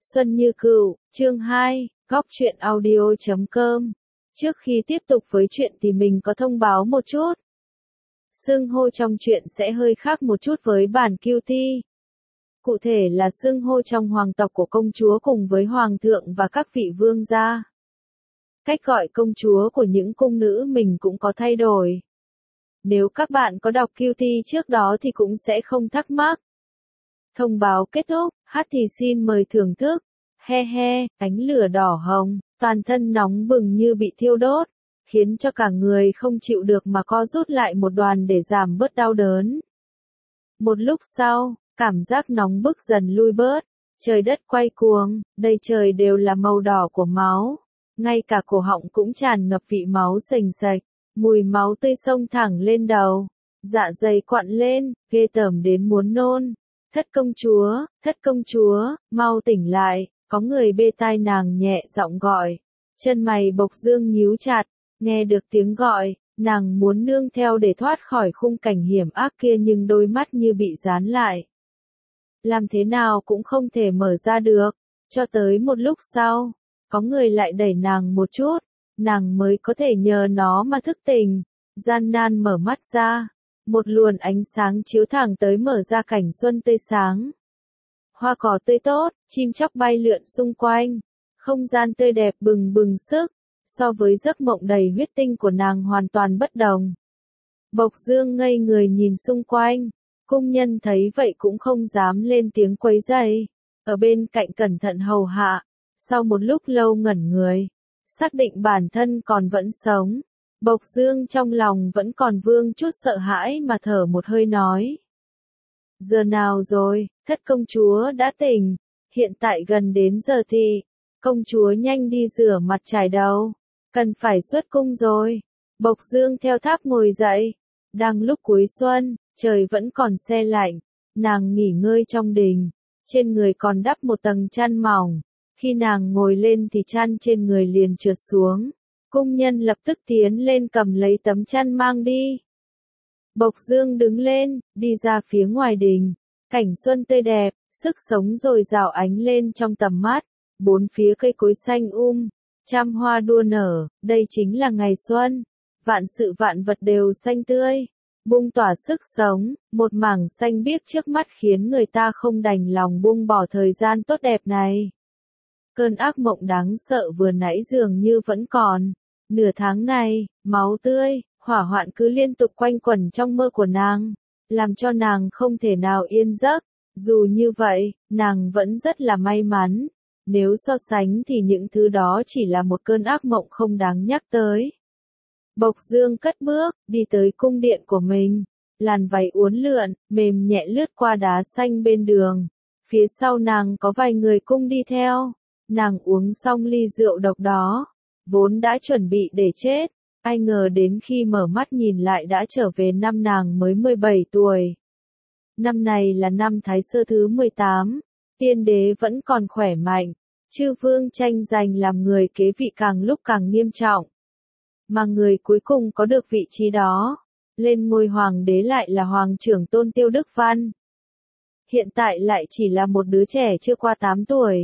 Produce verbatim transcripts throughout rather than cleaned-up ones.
Xuân Như Cửu, chương hai, góc truyện audio chấm com. Trước khi tiếp tục với chuyện thì mình có thông báo một chút. Xưng hô trong truyện sẽ hơi khác một chút với bản Q T. Cụ thể là xưng hô trong hoàng tộc của công chúa cùng với hoàng thượng và các vị vương gia. Cách gọi công chúa của những cung nữ mình cũng có thay đổi. Nếu các bạn có đọc Q T trước đó thì cũng sẽ không thắc mắc. Thông báo kết thúc, hát thì xin mời thưởng thức. He he, ánh lửa đỏ hồng, toàn thân nóng bừng như bị thiêu đốt, khiến cho cả người không chịu được mà co rút lại một đoàn để giảm bớt đau đớn. Một lúc sau, cảm giác nóng bức dần lui bớt, trời đất quay cuồng, đầy trời đều là màu đỏ của máu, ngay cả cổ họng cũng tràn ngập vị máu sềnh sạch, mùi máu tươi xông thẳng lên đầu, dạ dày quặn lên, ghê tởm đến muốn nôn. Thất công chúa, thất công chúa, mau tỉnh lại, có người bê tai nàng nhẹ giọng gọi. Chân mày Bộc Dương nhíu chặt, nghe được tiếng gọi, nàng muốn nương theo để thoát khỏi khung cảnh hiểm ác kia nhưng đôi mắt như bị dán lại. Làm thế nào cũng không thể mở ra được, cho tới một lúc sau, có người lại đẩy nàng một chút, nàng mới có thể nhờ nó mà thức tỉnh, gian nan mở mắt ra. Một luồn ánh sáng chiếu thẳng tới mở ra cảnh xuân tươi sáng. Hoa cỏ tươi tốt, chim chóc bay lượn xung quanh, không gian tươi đẹp bừng bừng sức, so với giấc mộng đầy huyết tinh của nàng hoàn toàn bất đồng. Bộc Dương ngây người nhìn xung quanh, cung nhân thấy vậy cũng không dám lên tiếng quấy rầy, ở bên cạnh cẩn thận hầu hạ, sau một lúc lâu ngẩn người, xác định bản thân còn vẫn sống. Bộc Dương trong lòng vẫn còn vương chút sợ hãi mà thở một hơi nói. Giờ nào rồi, thất công chúa đã tỉnh, hiện tại gần đến giờ thì, công chúa nhanh đi rửa mặt chải đầu, cần phải xuất cung rồi. Bộc Dương theo tháp ngồi dậy, đang lúc cuối xuân, trời vẫn còn se lạnh, nàng nghỉ ngơi trong đình, trên người còn đắp một tầng chăn mỏng, khi nàng ngồi lên thì chăn trên người liền trượt xuống. Cung nhân lập tức tiến lên cầm lấy tấm chăn mang đi. Bộc Dương đứng lên, đi ra phía ngoài đình. Cảnh xuân tươi đẹp, sức sống dồi dào ánh lên trong tầm mắt. Bốn phía cây cối xanh um, trăm hoa đua nở, đây chính là ngày xuân. Vạn sự vạn vật đều xanh tươi, bung tỏa sức sống, một mảng xanh biếc trước mắt khiến người ta không đành lòng buông bỏ thời gian tốt đẹp này. Cơn ác mộng đáng sợ vừa nãy dường như vẫn còn. Nửa tháng này, máu tươi, hỏa hoạn cứ liên tục quanh quẩn trong mơ của nàng, làm cho nàng không thể nào yên giấc. Dù như vậy, nàng vẫn rất là may mắn. Nếu so sánh thì những thứ đó chỉ là một cơn ác mộng không đáng nhắc tới. Bộc Dương cất bước, đi tới cung điện của mình. Làn váy uốn lượn, mềm nhẹ lướt qua đá xanh bên đường. Phía sau nàng có vài người cung đi theo. Nàng uống xong ly rượu độc đó. Vốn đã chuẩn bị để chết, ai ngờ đến khi mở mắt nhìn lại đã trở về năm nàng mới mười bảy tuổi. Năm này là năm Thái Sơ thứ mười tám, tiên đế vẫn còn khỏe mạnh, chư vương tranh giành làm người kế vị càng lúc càng nghiêm trọng. Mà người cuối cùng có được vị trí đó, lên ngôi hoàng đế lại là hoàng trưởng tôn Tiêu Đức Văn. Hiện tại lại chỉ là một đứa trẻ chưa qua tám tuổi.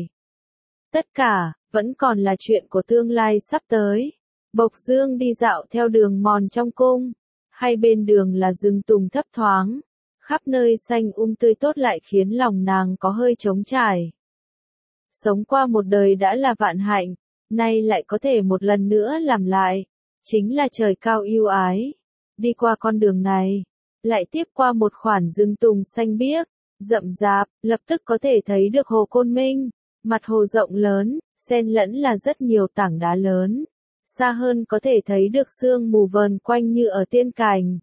Tất cả vẫn còn là chuyện của tương lai sắp tới. Bộc Dương đi dạo theo đường mòn trong cung, hai bên đường là rừng tùng thấp thoáng, khắp nơi xanh um tươi tốt lại khiến lòng nàng có hơi trống trải. Sống qua một đời đã là vạn hạnh, nay lại có thể một lần nữa làm lại, chính là trời cao ưu ái. Đi qua con đường này, lại tiếp qua một khoản rừng tùng xanh biếc, rậm rạp, lập tức có thể thấy được hồ Côn Minh. Mặt hồ rộng lớn, xen lẫn là rất nhiều tảng đá lớn. Xa hơn có thể thấy được sương mù vờn quanh như ở tiên cảnh.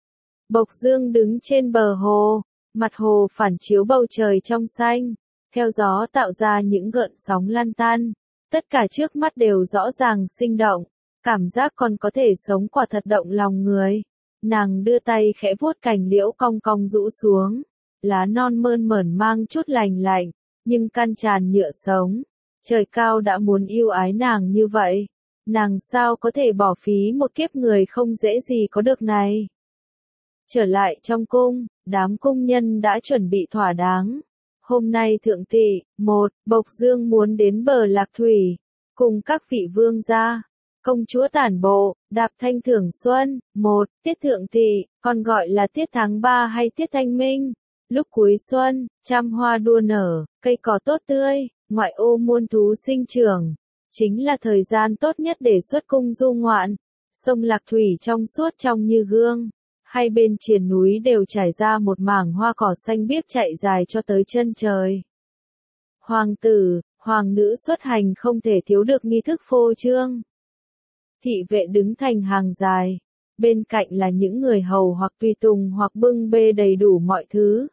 Bộc Dương đứng trên bờ hồ, mặt hồ phản chiếu bầu trời trong xanh, theo gió tạo ra những gợn sóng lan tan. Tất cả trước mắt đều rõ ràng sinh động, cảm giác còn có thể sống quả thật động lòng người. Nàng đưa tay khẽ vuốt cành liễu cong cong rũ xuống, lá non mơn mởn mang chút lành lạnh. Nhưng căn tràn nhựa sống, trời cao đã muốn yêu ái nàng như vậy, nàng sao có thể bỏ phí một kiếp người không dễ gì có được này. Trở lại trong cung, đám cung nhân đã chuẩn bị thỏa đáng, Hôm nay thượng tỷ, một, Bộc Dương muốn đến bờ Lạc Thủy, cùng các vị vương gia, công chúa tản bộ, đạp thanh thưởng xuân, một, tiết thượng tỷ, còn gọi là tiết tháng ba hay tiết thanh minh. Lúc cuối xuân, trăm hoa đua nở, cây cỏ tốt tươi, ngoại ô muôn thú sinh trưởng, chính là thời gian tốt nhất để xuất cung du ngoạn. Sông Lạc Thủy trong suốt trong như gương, hai bên triền núi đều trải ra một mảng hoa cỏ xanh biếc chạy dài cho tới chân trời. Hoàng tử, hoàng nữ xuất hành không thể thiếu được nghi thức phô trương. Thị vệ đứng thành hàng dài, bên cạnh là những người hầu hoặc tùy tùng hoặc bưng bê đầy đủ mọi thứ.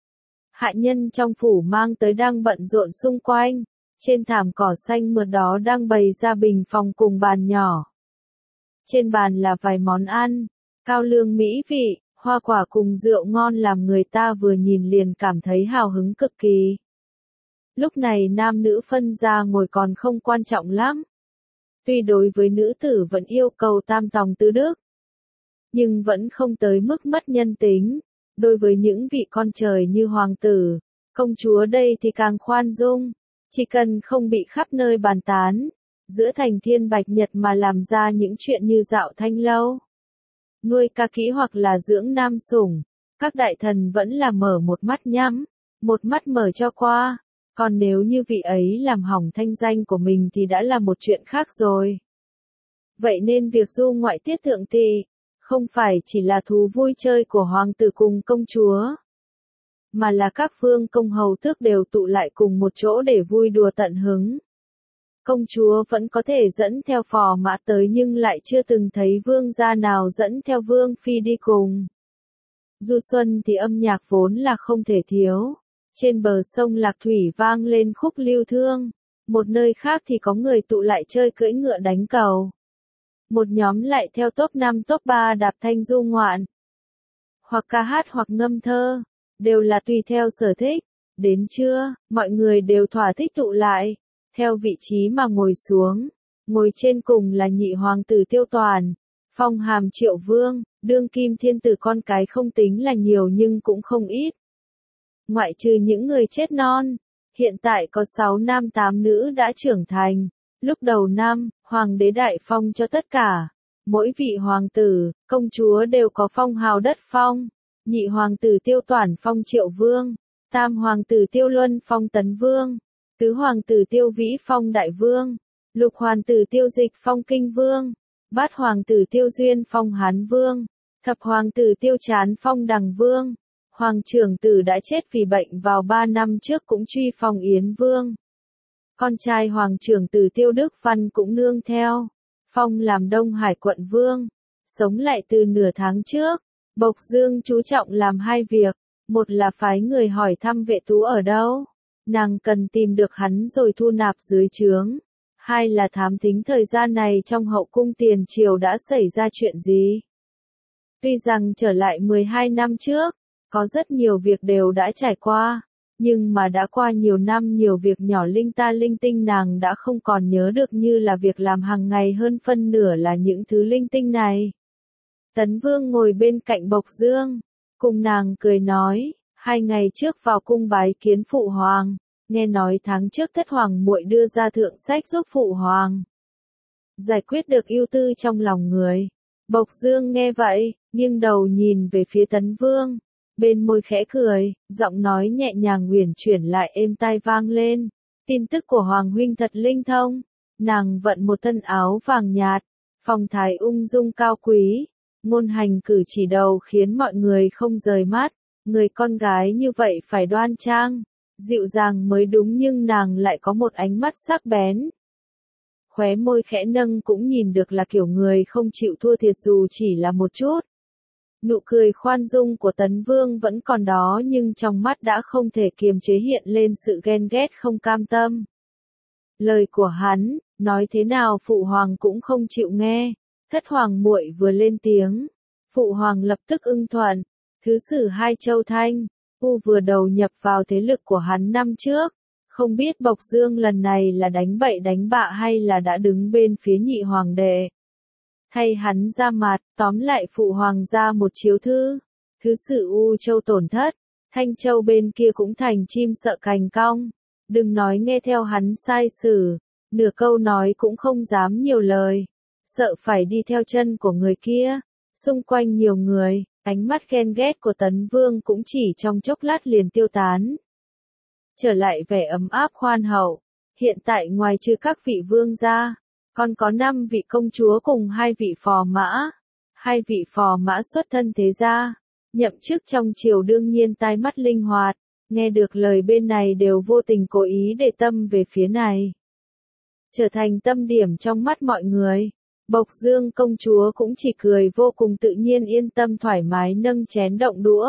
Hạ nhân trong phủ mang tới đang bận rộn xung quanh, trên thảm cỏ xanh mượt đó đang bày ra bình phòng cùng bàn nhỏ. Trên bàn là vài món ăn, cao lương mỹ vị, hoa quả cùng rượu ngon làm người ta vừa nhìn liền cảm thấy hào hứng cực kỳ. Lúc này nam nữ phân ra ngồi còn không quan trọng lắm. Tuy đối với nữ tử vẫn yêu cầu tam tòng tứ đức, nhưng vẫn không tới mức mất nhân tính. Đối với những vị con trời như hoàng tử, công chúa đây thì càng khoan dung, chỉ cần không bị khắp nơi bàn tán, giữa thành thiên bạch nhật mà làm ra những chuyện như dạo thanh lâu, nuôi ca kỹ hoặc là dưỡng nam sủng, các đại thần vẫn là mở một mắt nhắm, một mắt mở cho qua, còn nếu như vị ấy làm hỏng thanh danh của mình thì đã là một chuyện khác rồi. Vậy nên việc du ngoại tiết thượng tỷ, không phải chỉ là thú vui chơi của hoàng tử cùng công chúa, mà là các vương công hầu tước đều tụ lại cùng một chỗ để vui đùa tận hứng. Công chúa vẫn có thể dẫn theo phò mã tới nhưng lại chưa từng thấy vương gia nào dẫn theo vương phi đi cùng. Du xuân thì âm nhạc vốn là không thể thiếu. Trên bờ sông Lạc Thủy vang lên khúc lưu thương, một nơi khác thì có người tụ lại chơi cưỡi ngựa đánh cầu. Một nhóm lại theo top năm top ba đạp thanh du ngoạn. Hoặc ca hát hoặc ngâm thơ, đều là tùy theo sở thích. Đến trưa, mọi người đều thỏa thích tụ lại, theo vị trí mà ngồi xuống. Ngồi trên cùng là nhị hoàng tử Tiêu Toàn, phong hàm Triệu Vương, đương kim thiên tử con cái không tính là nhiều nhưng cũng không ít. Ngoại trừ những người chết non, hiện tại có sáu nam tám nữ đã trưởng thành. Lúc đầu năm, hoàng đế đại phong cho tất cả, mỗi vị hoàng tử, công chúa đều có phong hào đất phong. Nhị hoàng tử Tiêu Toản phong Triệu Vương, tam hoàng tử Tiêu Luân phong Tấn Vương, tứ hoàng tử Tiêu Vĩ phong Đại Vương, lục hoàng tử Tiêu Dịch phong Kinh Vương, bát hoàng tử Tiêu Duyên phong Hán Vương, thập hoàng tử Tiêu Chán phong Đằng Vương. Hoàng trưởng tử đã chết vì bệnh vào ba năm trước cũng truy phong Yến Vương. Con trai hoàng trưởng tử Tiêu Đức Văn cũng nương theo, phong làm Đông Hải quận vương. Sống lại từ nửa tháng trước, Bộc Dương chú trọng làm hai việc, một là phái người hỏi thăm Vệ Tú ở đâu, nàng cần tìm được hắn rồi thu nạp dưới trướng. Hai là thám thính thời gian này trong hậu cung tiền triều đã xảy ra chuyện gì. Tuy rằng trở lại mười hai năm trước, có rất nhiều việc đều đã trải qua, nhưng mà đã qua nhiều năm nhiều việc nhỏ linh ta linh tinh nàng đã không còn nhớ được như là việc làm hàng ngày hơn phân nửa là những thứ linh tinh này. Tấn Vương ngồi bên cạnh Bộc Dương, cùng nàng cười nói, hai ngày trước vào cung bái kiến phụ hoàng, nghe nói tháng trước thất hoàng muội đưa ra thượng sách giúp phụ hoàng giải quyết được ưu tư trong lòng người. Bộc Dương nghe vậy, nghiêng đầu nhìn về phía Tấn Vương, bên môi khẽ cười, giọng nói nhẹ nhàng uyển chuyển lại êm tai vang lên. Tin tức của Hoàng huynh thật linh thông. Nàng vận một thân áo vàng nhạt, phong thái ung dung cao quý, ngôn hành cử chỉ đầu khiến mọi người không rời mắt. Người con gái như vậy phải đoan trang, dịu dàng mới đúng nhưng nàng lại có một ánh mắt sắc bén. Khóe môi khẽ nâng cũng nhìn được là kiểu người không chịu thua thiệt dù chỉ là một chút. Nụ cười khoan dung của Tấn Vương vẫn còn đó nhưng trong mắt đã không thể kiềm chế hiện lên sự ghen ghét không cam tâm. Lời của hắn, nói thế nào phụ hoàng cũng không chịu nghe. Thất hoàng muội vừa lên tiếng, phụ hoàng lập tức ưng thuận. Thứ sử hai châu Thanh, U vừa đầu nhập vào thế lực của hắn năm trước. Không biết Bộc Dương lần này là đánh bậy đánh bạ hay là đã đứng bên phía nhị hoàng đệ. Thay hắn ra mặt, tóm lại phụ hoàng ra một chiếu thư. Thứ sử U châu tổn thất, Thanh Châu bên kia cũng thành chim sợ cành cong, đừng nói nghe theo hắn sai sử, nửa câu nói cũng không dám nhiều lời, sợ phải đi theo chân của người kia. Xung quanh nhiều người, ánh mắt ghen ghét của Tấn Vương cũng chỉ trong chốc lát liền tiêu tán. Trở lại vẻ ấm áp khoan hậu, hiện tại ngoài trừ các vị vương gia, còn có năm vị công chúa cùng hai vị phò mã. Hai vị phò mã xuất thân thế gia, nhậm chức trong triều đương nhiên tai mắt linh hoạt, nghe được lời bên này đều vô tình cố ý để tâm về phía này. Trở thành tâm điểm trong mắt mọi người, Bộc Dương công chúa cũng chỉ cười vô cùng tự nhiên yên tâm thoải mái nâng chén động đũa.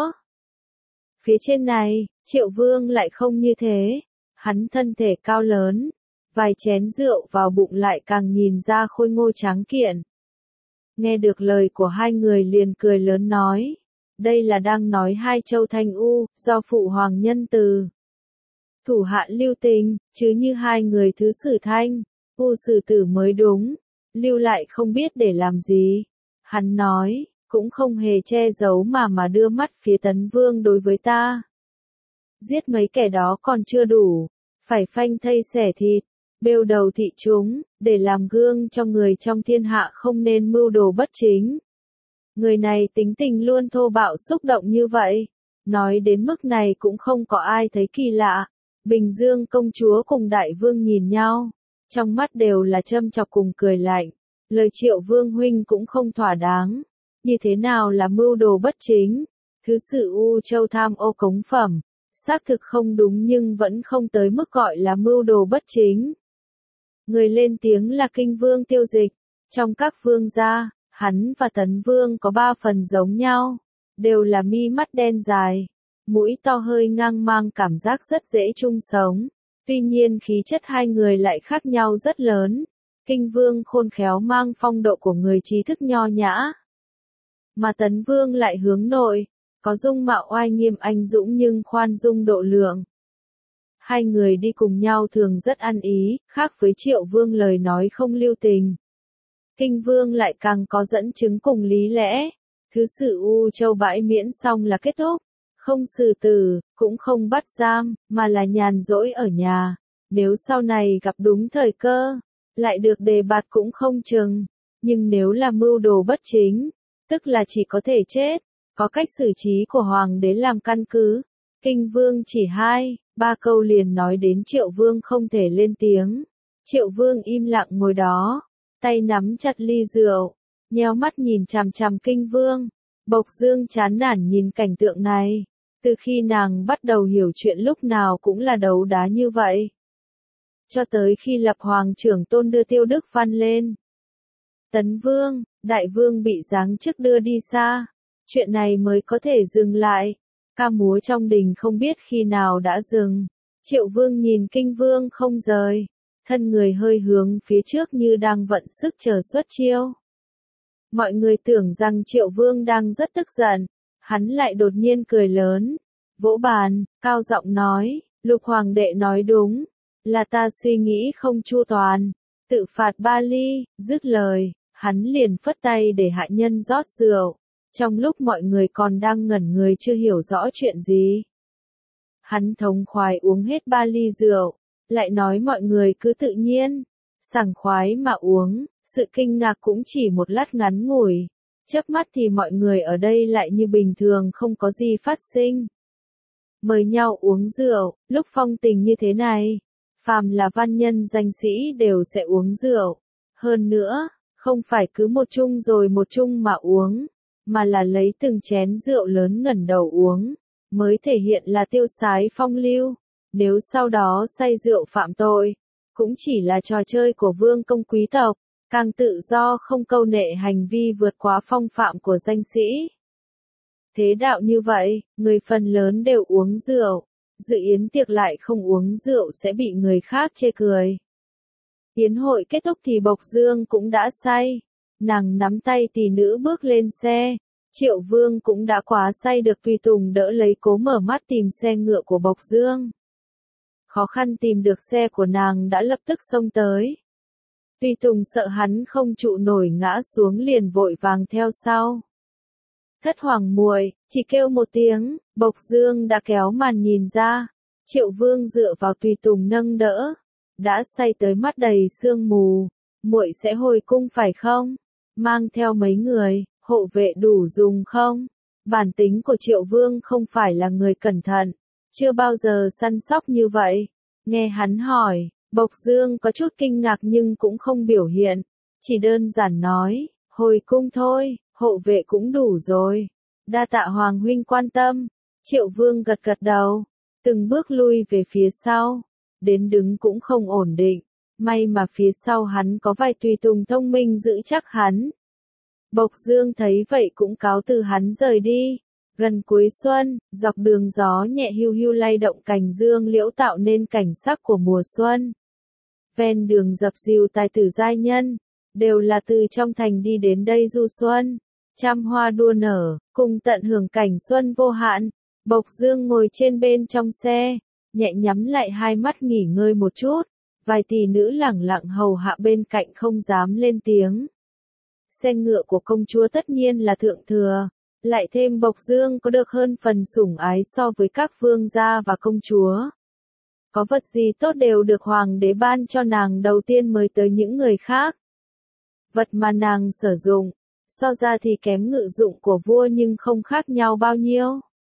Phía trên này, Triệu Vương lại không như thế, hắn thân thể cao lớn, vài chén rượu vào bụng lại càng nhìn ra khôi ngô tráng kiện. Nghe được lời của hai người liền cười lớn nói, đây là đang nói hai châu Thanh U, do phụ hoàng nhân từ. Thủ hạ lưu tình, chứ như hai người thứ sử Thanh, U sử tử mới đúng, lưu lại không biết để làm gì. Hắn nói, cũng không hề che giấu mà mà đưa mắt phía Tấn Vương đối với ta. Giết mấy kẻ đó còn chưa đủ, phải phanh thây xẻ thịt, bêu đầu thị chúng, để làm gương cho người trong thiên hạ không nên mưu đồ bất chính. Người này tính tình luôn thô bạo xúc động như vậy, nói đến mức này cũng không có ai thấy kỳ lạ. Bình Dương công chúa cùng đại vương nhìn nhau, trong mắt đều là châm chọc cùng cười lạnh, lời Triệu Vương huynh cũng không thỏa đáng, như thế nào là mưu đồ bất chính, thứ sự U Châu tham ô cống phẩm, xác thực không đúng nhưng vẫn không tới mức gọi là mưu đồ bất chính. Người lên tiếng là Kinh Vương Tiêu Dịch, trong các vương gia, hắn và Tấn Vương có ba phần giống nhau, đều là mi mắt đen dài, mũi to hơi ngang mang cảm giác rất dễ chung sống. Tuy nhiên khí chất hai người lại khác nhau rất lớn. Kinh Vương khôn khéo mang phong độ của người trí thức nho nhã, mà Tấn Vương lại hướng nội, có dung mạo oai nghiêm anh dũng nhưng khoan dung độ lượng. Hai người đi cùng nhau thường rất ăn ý, khác với Triệu Vương lời nói không lưu tình. Kinh Vương lại càng có dẫn chứng cùng lý lẽ. Thứ sự U Châu bãi miễn xong là kết thúc, không xử tử, cũng không bắt giam, mà là nhàn rỗi ở nhà. Nếu sau này gặp đúng thời cơ, lại được đề bạt cũng không chừng. Nhưng nếu là mưu đồ bất chính, tức là chỉ có thể chết, có cách xử trí của Hoàng đế làm căn cứ. Kinh Vương chỉ hai, ba câu liền nói đến Triệu Vương không thể lên tiếng. Triệu Vương im lặng ngồi đó, tay nắm chặt ly rượu, nheo mắt nhìn chằm chằm Kinh Vương. Bộc Dương chán nản nhìn cảnh tượng này, từ khi nàng bắt đầu hiểu chuyện lúc nào cũng là đấu đá như vậy. Cho tới khi lập Hoàng trưởng tôn đưa Tiêu Đức Văn lên. Tấn Vương, Đại Vương bị giáng chức đưa đi xa, chuyện này mới có thể dừng lại. Ca múa trong đình không biết khi nào đã dừng. Triệu Vương nhìn Kinh Vương không rời, thân người hơi hướng phía trước như đang vận sức chờ xuất chiêu. Mọi người tưởng rằng Triệu Vương đang rất tức giận, hắn lại đột nhiên cười lớn, vỗ bàn, cao giọng nói, Lục Hoàng đệ nói đúng, là ta suy nghĩ không chu toàn, tự phạt ba ly. Dứt lời, hắn liền phất tay để hạ nhân rót rượu. Trong lúc mọi người còn đang ngẩn người chưa hiểu rõ chuyện gì, hắn thống khoái uống hết ba ly rượu, lại nói mọi người cứ tự nhiên, sảng khoái mà uống. Sự kinh ngạc cũng chỉ một lát ngắn ngủi, chớp mắt thì mọi người ở đây lại như bình thường không có gì phát sinh. Mời nhau uống rượu, lúc phong tình như thế này, phàm là văn nhân danh sĩ đều sẽ uống rượu. Hơn nữa, không phải cứ một chung rồi một chung mà uống, mà là lấy từng chén rượu lớn ngẩng đầu uống, mới thể hiện là tiêu sái phong lưu. Nếu sau đó say rượu phạm tội, cũng chỉ là trò chơi của vương công quý tộc, càng tự do không câu nệ hành vi vượt quá phong phạm của danh sĩ. Thế đạo như vậy, người phần lớn đều uống rượu, dự yến tiệc lại không uống rượu sẽ bị người khác chê cười. Yến hội kết thúc thì Bộc Dương cũng đã say, nàng nắm tay tỷ nữ bước lên xe. Triệu Vương cũng đã quá say được tùy tùng đỡ lấy cố mở mắt tìm xe ngựa của Bộc Dương. Khó khăn tìm được xe của nàng đã lập tức xông tới. Tùy tùng sợ hắn không trụ nổi ngã xuống liền vội vàng theo sau. Thất hoàng muội, chỉ kêu một tiếng, Bộc Dương đã kéo màn nhìn ra. Triệu Vương dựa vào tùy tùng nâng đỡ, đã say tới mắt đầy sương mù, muội sẽ hồi cung phải không? Mang theo mấy người, hộ vệ đủ dùng không? Bản tính của Triệu Vương không phải là người cẩn thận, chưa bao giờ săn sóc như vậy. Nghe hắn hỏi, Bộc Dương có chút kinh ngạc nhưng cũng không biểu hiện, chỉ đơn giản nói, hồi cung thôi, hộ vệ cũng đủ rồi. Đa tạ Hoàng huynh quan tâm. Triệu Vương gật gật đầu, từng bước lui về phía sau, đến đứng cũng không ổn định, may mà phía sau hắn có vài tùy tùng thông minh giữ chắc hắn. Bộc Dương thấy vậy cũng cáo từ hắn rời đi. Gần cuối xuân, dọc đường gió nhẹ hiu hiu lay động cành dương liễu tạo nên cảnh sắc của mùa xuân. Ven đường dập dìu tài tử giai nhân, đều là từ trong thành đi đến đây du xuân. Trăm hoa đua nở, cùng tận hưởng cảnh xuân vô hạn. Bộc Dương ngồi trên bên trong xe, nhẹ nhắm lại hai mắt nghỉ ngơi một chút. Vài tỷ nữ lẳng lặng hầu hạ bên cạnh không dám lên tiếng. Xe ngựa của công chúa tất nhiên là thượng thừa, lại thêm Bộc Dương có được hơn phần sủng ái so với các vương gia và công chúa. Có vật gì tốt đều được hoàng đế ban cho nàng đầu tiên mới tới những người khác. Vật mà nàng sử dụng, so ra thì kém ngự dụng của vua nhưng không khác nhau bao nhiêu.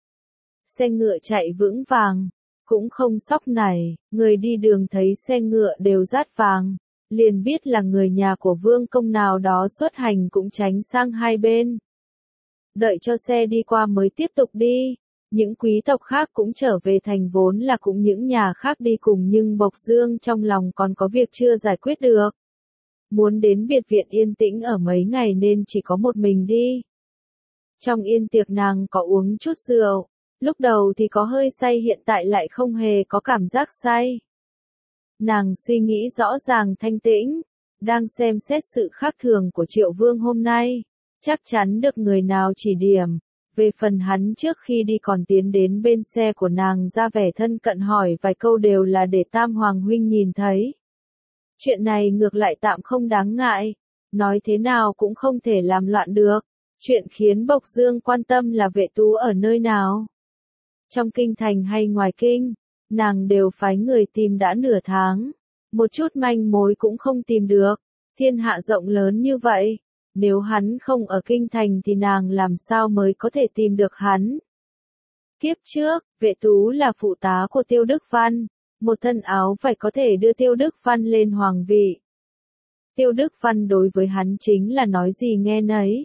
Xe ngựa chạy vững vàng, cũng không sóc nảy, người đi đường thấy xe ngựa đều rát vàng, liền biết là người nhà của vương công nào đó xuất hành cũng tránh sang hai bên. Đợi cho xe đi qua mới tiếp tục đi, những quý tộc khác cũng trở về thành vốn là cũng những nhà khác đi cùng nhưng Bộc Dương trong lòng còn có việc chưa giải quyết được. Muốn đến biệt viện yên tĩnh ở mấy ngày nên chỉ có một mình đi. Trong yên tiệc nàng có uống chút rượu, lúc đầu thì có hơi say hiện tại lại không hề có cảm giác say. Nàng suy nghĩ rõ ràng thanh tĩnh, đang xem xét sự khác thường của Triệu Vương hôm nay, chắc chắn được người nào chỉ điểm. Về phần hắn trước khi đi còn tiến đến bên xe của nàng ra vẻ thân cận hỏi vài câu đều là để Tam Hoàng huynh nhìn thấy. Chuyện này ngược lại tạm không đáng ngại, nói thế nào cũng không thể làm loạn được. Chuyện khiến Bộc Dương quan tâm là Vệ Tú ở nơi nào. Trong kinh thành hay ngoài kinh, nàng đều phái người tìm đã nửa tháng, một chút manh mối cũng không tìm được. Thiên hạ rộng lớn như vậy, nếu hắn không ở kinh thành thì nàng làm sao mới có thể tìm được hắn. Kiếp trước, Vệ Tú là phụ tá của Tiêu Đức Văn, một thân áo phải có thể đưa Tiêu Đức Văn lên hoàng vị. Tiêu Đức Văn đối với hắn chính là nói gì nghe nấy.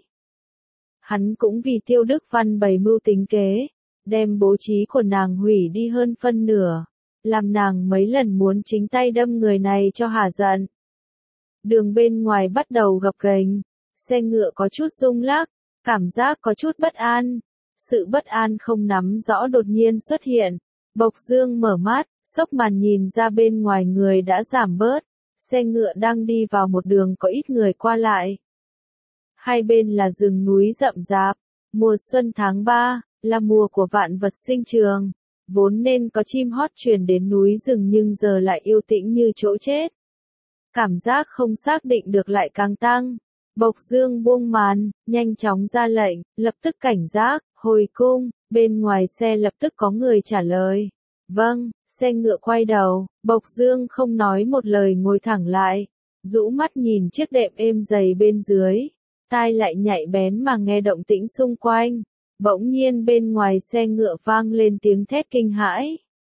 Hắn cũng vì Tiêu Đức Văn bày mưu tính kế, đem bố trí của nàng hủy đi hơn phân nửa, làm nàng mấy lần muốn chính tay đâm người này cho hả giận. Đường bên ngoài bắt đầu gập ghềnh, xe ngựa có chút rung lắc, cảm giác có chút bất an. Sự bất an không nắm rõ đột nhiên xuất hiện. Bộc Dương mở mắt, xốc màn nhìn ra bên ngoài người đã giảm bớt. Xe ngựa đang đi vào một đường có ít người qua lại. Hai bên là rừng núi rậm rạp. Mùa xuân tháng ba, là mùa của vạn vật sinh trường. Vốn nên có chim hót truyền đến núi rừng nhưng giờ lại yên tĩnh như chỗ chết. Cảm giác không xác định được lại càng tăng. Bộc Dương buông màn, nhanh chóng ra lệnh, lập tức cảnh giác, hồi cung. Bên ngoài xe lập tức có người trả lời. Vâng, xe ngựa quay đầu, Bộc Dương không nói một lời ngồi thẳng lại. Rũ mắt nhìn chiếc đệm êm dày bên dưới. Tai lại nhạy bén mà nghe động tĩnh xung quanh. Bỗng nhiên bên ngoài xe ngựa vang lên tiếng thét kinh hãi.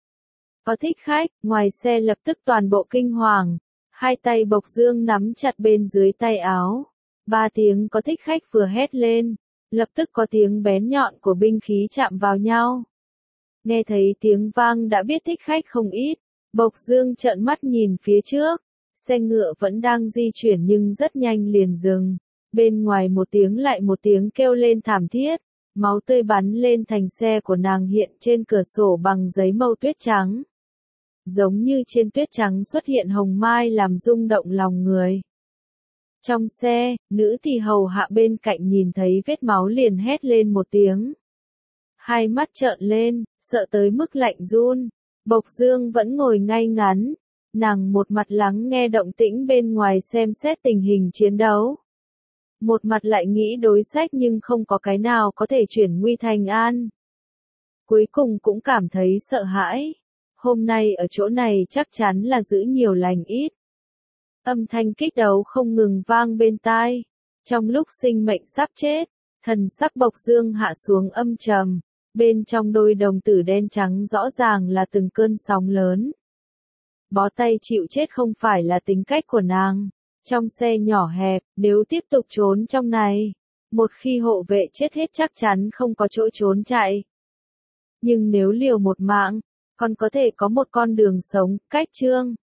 Có thích khách, ngoài xe lập tức toàn bộ kinh hoàng. Hai tay Bộc Dương nắm chặt bên dưới tay áo. Ba tiếng có thích khách vừa hét lên. Lập tức có tiếng bén nhọn của binh khí chạm vào nhau. Nghe thấy tiếng vang đã biết thích khách không ít. Bộc Dương trợn mắt nhìn phía trước. Xe ngựa vẫn đang di chuyển nhưng rất nhanh liền dừng. Bên ngoài một tiếng lại một tiếng kêu lên thảm thiết. Máu tươi bắn lên thành xe của nàng hiện trên cửa sổ bằng giấy màu tuyết trắng. Giống như trên tuyết trắng xuất hiện hồng mai làm rung động lòng người. Trong xe, nữ thì hầu hạ bên cạnh nhìn thấy vết máu liền hét lên một tiếng. Hai mắt trợn lên, sợ tới mức lạnh run. Bộc Dương vẫn ngồi ngay ngắn. Nàng một mặt lắng nghe động tĩnh bên ngoài xem xét tình hình chiến đấu. một mặt lại nghĩ đối sách nhưng không có cái nào có thể chuyển nguy thành an. Cuối cùng cũng cảm thấy sợ hãi. Hôm nay ở chỗ này chắc chắn là giữ nhiều lành ít. Âm thanh kích đấu không ngừng vang bên tai. Trong lúc sinh mệnh sắp chết, thần sắc Bộc Dương hạ xuống âm trầm, bên trong đôi đồng tử đen trắng rõ ràng là từng cơn sóng lớn. Bó tay chịu chết không phải là tính cách của nàng. Trong xe nhỏ hẹp, nếu tiếp tục trốn trong này, một khi hộ vệ chết hết chắc chắn không có chỗ trốn chạy. Nhưng nếu liều một mạng, còn có thể có một con đường sống, cách Trương